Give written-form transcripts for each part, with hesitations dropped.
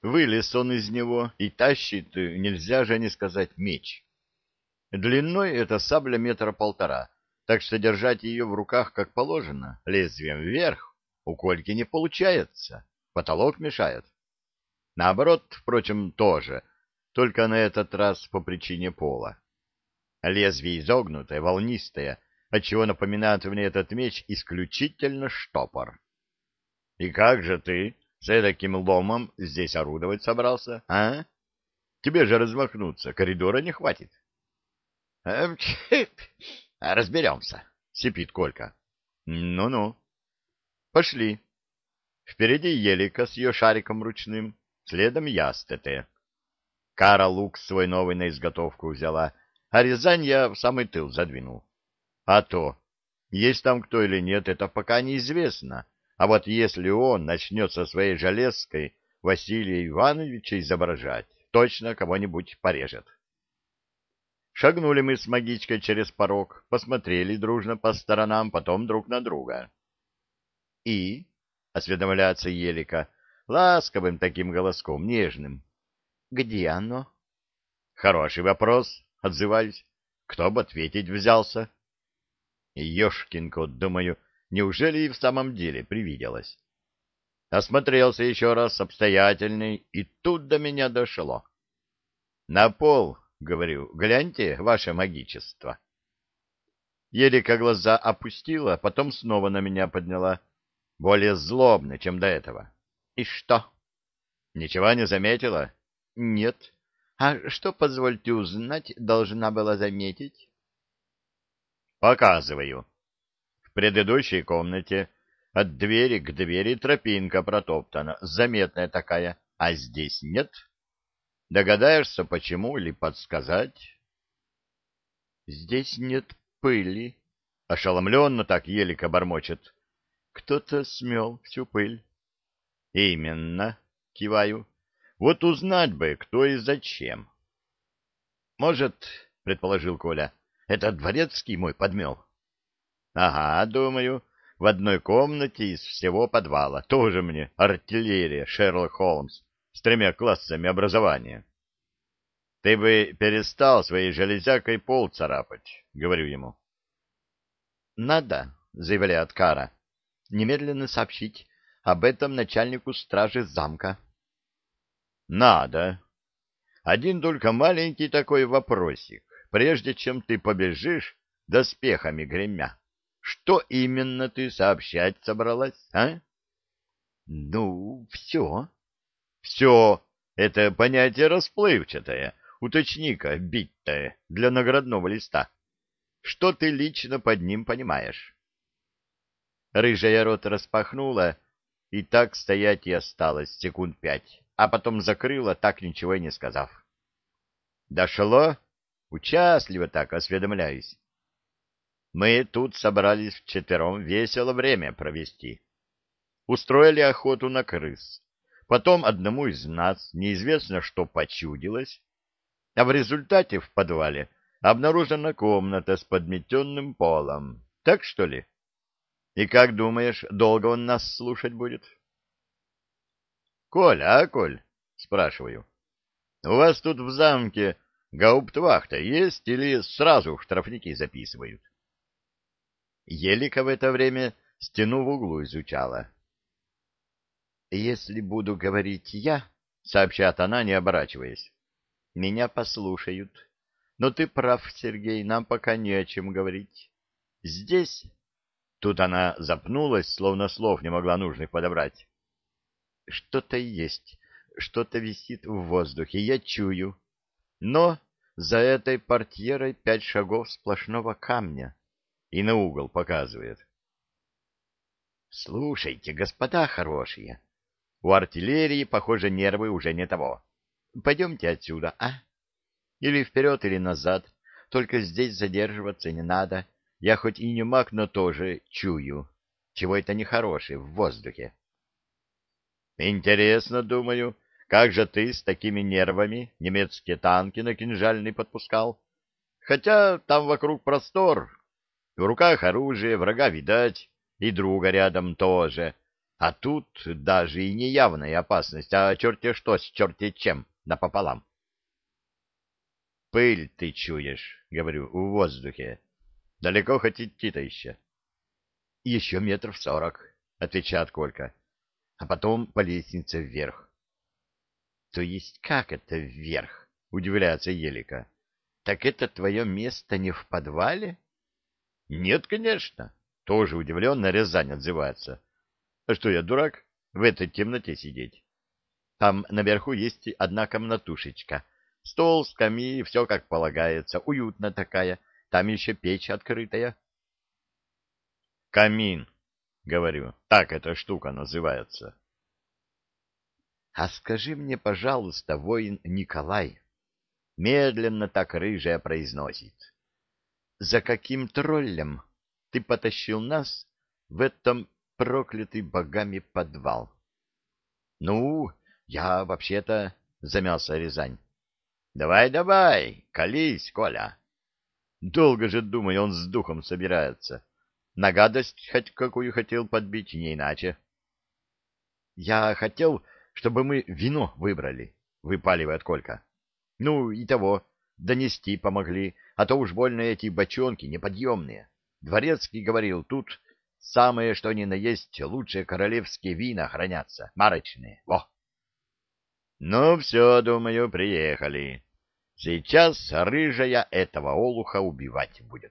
Вылез он из него и тащит, нельзя же не сказать, меч. Длиной эта сабля метра полтора, так что держать ее в руках как положено, лезвием вверх, у Кольки не получается, потолок мешает. Наоборот, впрочем, тоже, только на этот раз по причине пола. Лезвие изогнутое, волнистое, отчего напоминает мне этот меч исключительно штопор. — И как же ты с таким ломом здесь орудовать собрался, а? Тебе же размахнуться, коридора не хватит. — Разберемся, — сипит Колька. — Ну-ну. Пошли. Впереди Елика с ее шариком ручным, следом я с ТТ. Кара лук свой новый на изготовку взяла, а Рязань я в самый тыл задвинул. А то, есть там кто или нет, это пока неизвестно. А вот если он начнет со своей железкой Василия Ивановича изображать, точно кого-нибудь порежет. Шагнули мы с магичкой через порог, посмотрели дружно по сторонам, потом друг на друга. — И? — осведомляется Елика, ласковым таким голоском, нежным. — Где оно? — Хороший вопрос, — отзываюсь. Кто бы ответить взялся? Ёшкин кот, думаю, неужели и в самом деле привиделось? Осмотрелся еще раз обстоятельный, и тут до меня дошло. — На пол, — говорю, — гляньте, ваше магичество. Елика глаза опустила, потом снова на меня подняла, более злобно, чем до этого. — И что? — Ничего не заметила? — Нет. А что, позвольте узнать, должна была заметить? — Показываю. В предыдущей комнате от двери к двери тропинка протоптана, заметная такая, а здесь нет. Догадаешься, почему, или подсказать? — Здесь нет пыли, — ошеломленно так Елика бормочет. — Кто-то смел всю пыль. — Именно, — киваю. — Вот узнать бы, кто и зачем. — Может, — предположил Коля, — это дворецкий мой подмел? — Ага, думаю, в одной комнате из всего подвала. Тоже мне артиллерия, Шерлок Холмс, с 3 классами образования. — Ты бы перестал своей железякой пол царапать, — говорю ему. — Надо, — заявляет Кара, — немедленно сообщить об этом начальнику стражи замка. — Надо. Один только маленький такой вопросик. Прежде чем ты побежишь, доспехами гремя, что именно ты сообщать собралась, а? — Ну, все. — Все. Это понятие расплывчатое. Уточни-ка, бить-то, для наградного листа. Что ты лично под ним понимаешь? Рыжая рот распахнула, и так стоять и осталось 5 секунд, а потом закрыла, так ничего и не сказав. Дошло? Участливо так осведомляюсь. Мы тут собрались вчетвером весело время провести. Устроили охоту на крыс. Потом одному из нас неизвестно что почудилось, а в результате в подвале обнаружена комната с подметенным полом. Так что ли? И как думаешь, долго он нас слушать будет? — Коль, — спрашиваю, — у вас тут в замке гауптвахта есть или сразу штрафники записывают? Елика в это время стену в углу изучала. — Если буду говорить я, — сообщает она, не оборачиваясь, — меня послушают. Но ты прав, Сергей, нам пока не о чем говорить. Здесь... Тут она запнулась, словно слов не могла нужных подобрать. Что-то есть, что-то висит в воздухе, я чую. Но за этой портьерой 5 шагов сплошного камня. И на угол показывает. Слушайте, господа хорошие, у артиллерии, похоже, нервы уже не того. Пойдемте отсюда, а? Или вперед, или назад. Только здесь задерживаться не надо. Я хоть и не маг, но тоже чую. Чего это нехорошее в воздухе. Интересно, думаю, как же ты с такими нервами немецкие танки на Кинжальный подпускал? Хотя там вокруг простор. В руках оружие, врага видать, и друга рядом тоже. А тут даже и не явная опасность, а черти что с черти чем напополам. Пыль ты чуешь, говорю, в воздухе. Далеко хоть идти-то еще? Еще метров 40, отвечает Колька. А потом по лестнице вверх. То есть как это вверх? Удивляется Елика. Так это твое место не в подвале? Нет, конечно. Тоже удивленно Рязань отзывается. А что, я дурак? В этой темноте сидеть. Там наверху есть одна комнатушечка. Стол, скамьи, все как полагается. Уютно такая. Там еще печь открытая. Камин, говорю. Так эта штука называется. А скажи мне, пожалуйста, воин Николай, медленно так рыжая произносит. За каким троллем ты потащил нас в этом проклятый богами подвал? Ну, я вообще-то, замялся Рязань. Давай, давай, колись, Коля. Долго же, думаю, он с духом собирается. На гадость хоть какую хотел подбить, не иначе. Я хотел, чтобы мы вино выбрали, выпаливает Колька. Ну, и того, донести помогли, а то уж больно эти бочонки неподъемные. Дворецкий говорил, тут самое что ни на есть лучшие королевские вина хранятся, марочные. Во! Ну, все, думаю, приехали. Сейчас рыжая этого олуха убивать будет.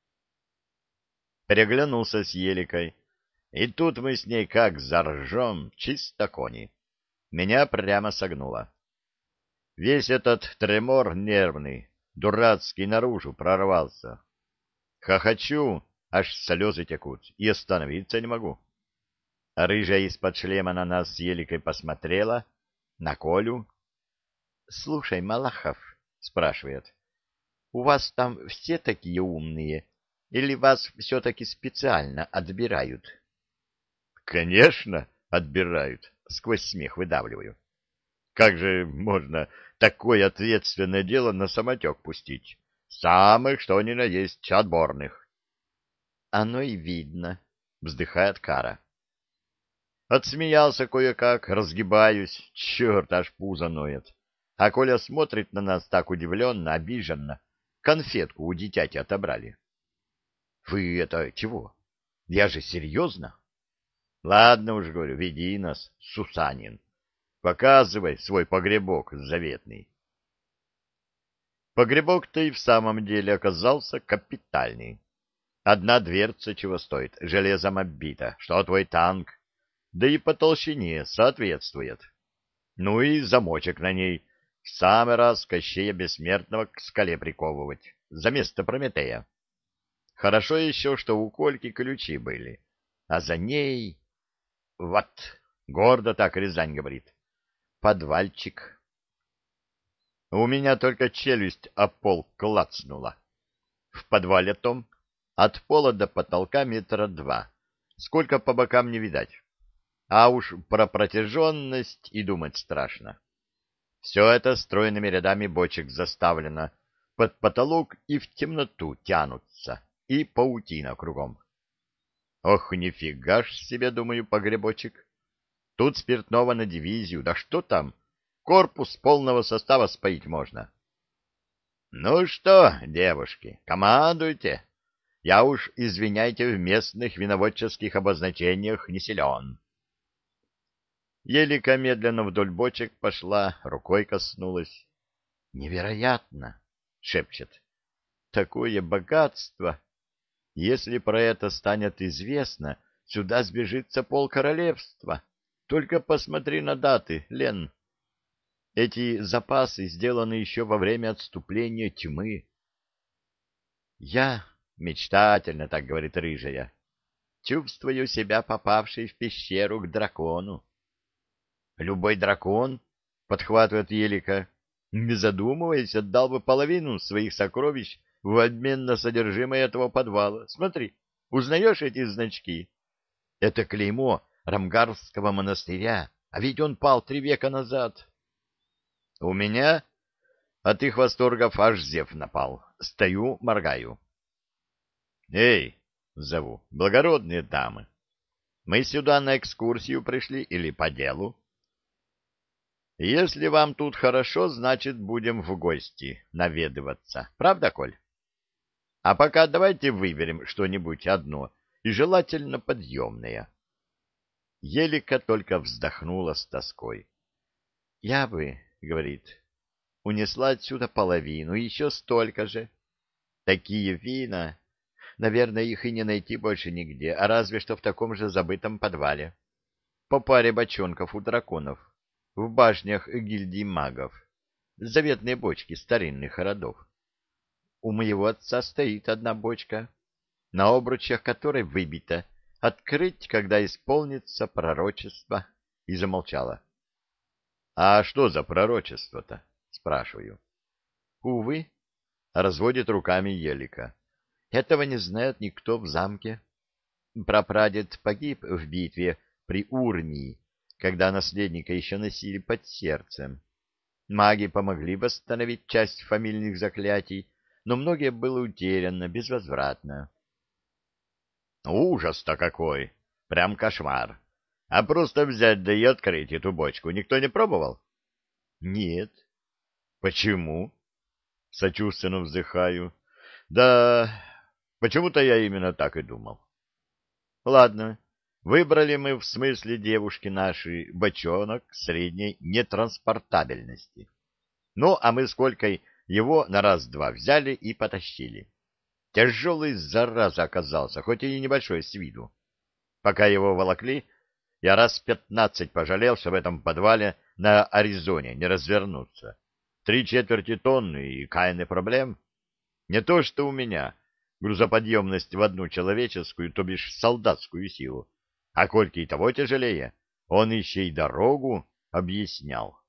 Переглянулся с Еликой, и тут мы с ней как заржем, чисто кони. Меня прямо согнуло. Весь этот тремор нервный, дурацкий, наружу прорвался. Хохочу, аж слезы текут, и остановиться не могу. А рыжая из-под шлема на нас с Еликой посмотрела, на Колю. — Слушай, Малахов, — спрашивает, — у вас там все такие умные, или вас все-таки специально отбирают? — Конечно, отбирают, — сквозь смех выдавливаю. Как же можно такое ответственное дело на самотек пустить? Самых, что ни на есть, отборных. — Оно и видно, — вздыхает Кара. Отсмеялся кое-как, разгибаюсь, черт, аж пузо ноет. А Коля смотрит на нас так удивленно, обиженно. Конфетку у дитяти отобрали. — Вы это чего? Я же серьезно? — Ладно уж, говорю, веди нас, Сусанин. Показывай свой погребок заветный. Погребок-то и в самом деле оказался капитальный. Одна дверца чего стоит, железом оббита, что твой танк, да и по толщине соответствует. Ну и замочек на ней в самый раз Кощея Бессмертного к скале приковывать, за место Прометея. Хорошо еще, что у Кольки ключи были, а за ней... Вот, гордо так Рязань говорит, подвальчик. У меня только челюсть о пол клацнула. В подвале том от пола до потолка метра 2. Сколько по бокам не видать. А уж про протяженность и думать страшно. Все это стройными рядами бочек заставлено. Под потолок и в темноту тянутся. И паутина кругом. Ох, нифига ж себе, думаю, погребочек. Тут спиртного на дивизию. Да что там? Корпус полного состава споить можно. Ну что, девушки, командуйте. Я уж, извиняйте, в местных виноводческих обозначениях не силен. Елика медленно вдоль бочек пошла, рукой коснулась. «Невероятно!» — шепчет. «Такое богатство! Если про это станет известно, сюда сбежится полкоролевства. Только посмотри на даты, Лен. Эти запасы сделаны еще во время отступления тьмы». «Я...» — мечтательно так говорит рыжая. «Чувствую себя попавшей в пещеру к дракону». Любой дракон, подхватывает Елика, не задумываясь, отдал бы половину своих сокровищ в обмен на содержимое этого подвала. Смотри, узнаешь эти значки? Это клеймо Рамгарского монастыря, а ведь он пал 3 века назад. У меня от их восторгов аж зев напал. Стою, моргаю. Эй, зову, благородные дамы. Мы сюда на экскурсию пришли или по делу? Если вам тут хорошо, значит, будем в гости наведываться. Правда, Коль? А пока давайте выберем что-нибудь одно, и желательно подъемное. Елика только вздохнула с тоской. — Я бы, — говорит, — унесла отсюда половину, еще столько же. Такие вина, наверное, их и не найти больше нигде, а разве что в таком же забытом подвале. По паре бочонков у драконов, в башнях гильдии магов, заветные бочки старинных родов. У моего отца стоит одна бочка, на обручах которой выбито «Открыть, когда исполнится пророчество», и замолчала. — А что за пророчество-то? — спрашиваю. — Увы, — разводит руками Елика. — Этого не знает никто в замке. Прапрадед погиб в битве при Урмии, когда наследника еще носили под сердцем. Маги помогли восстановить часть фамильных заклятий, но многое было утеряно безвозвратно. Ужас-то какой! Прям кошмар! А просто взять да и открыть эту бочку никто не пробовал? Нет. Почему? Сочувственно вздыхаю. Да, почему-то я именно так и думал. Ладно, выбрали мы в смысле девушки нашей бочонок средней нетранспортабельности. Ну, а мы с Колькой его на раз-два взяли и потащили. Тяжелый, зараза, оказался, хоть и небольшой с виду. Пока его волокли, я раз 15 пожалел, что в этом подвале на Аризоне не развернуться. 3/4 тонны и кайны проблем. Не то что у меня грузоподъемность в одну человеческую, то бишь солдатскую силу, а Кольке и того тяжелее. Он еще и дорогу объяснял.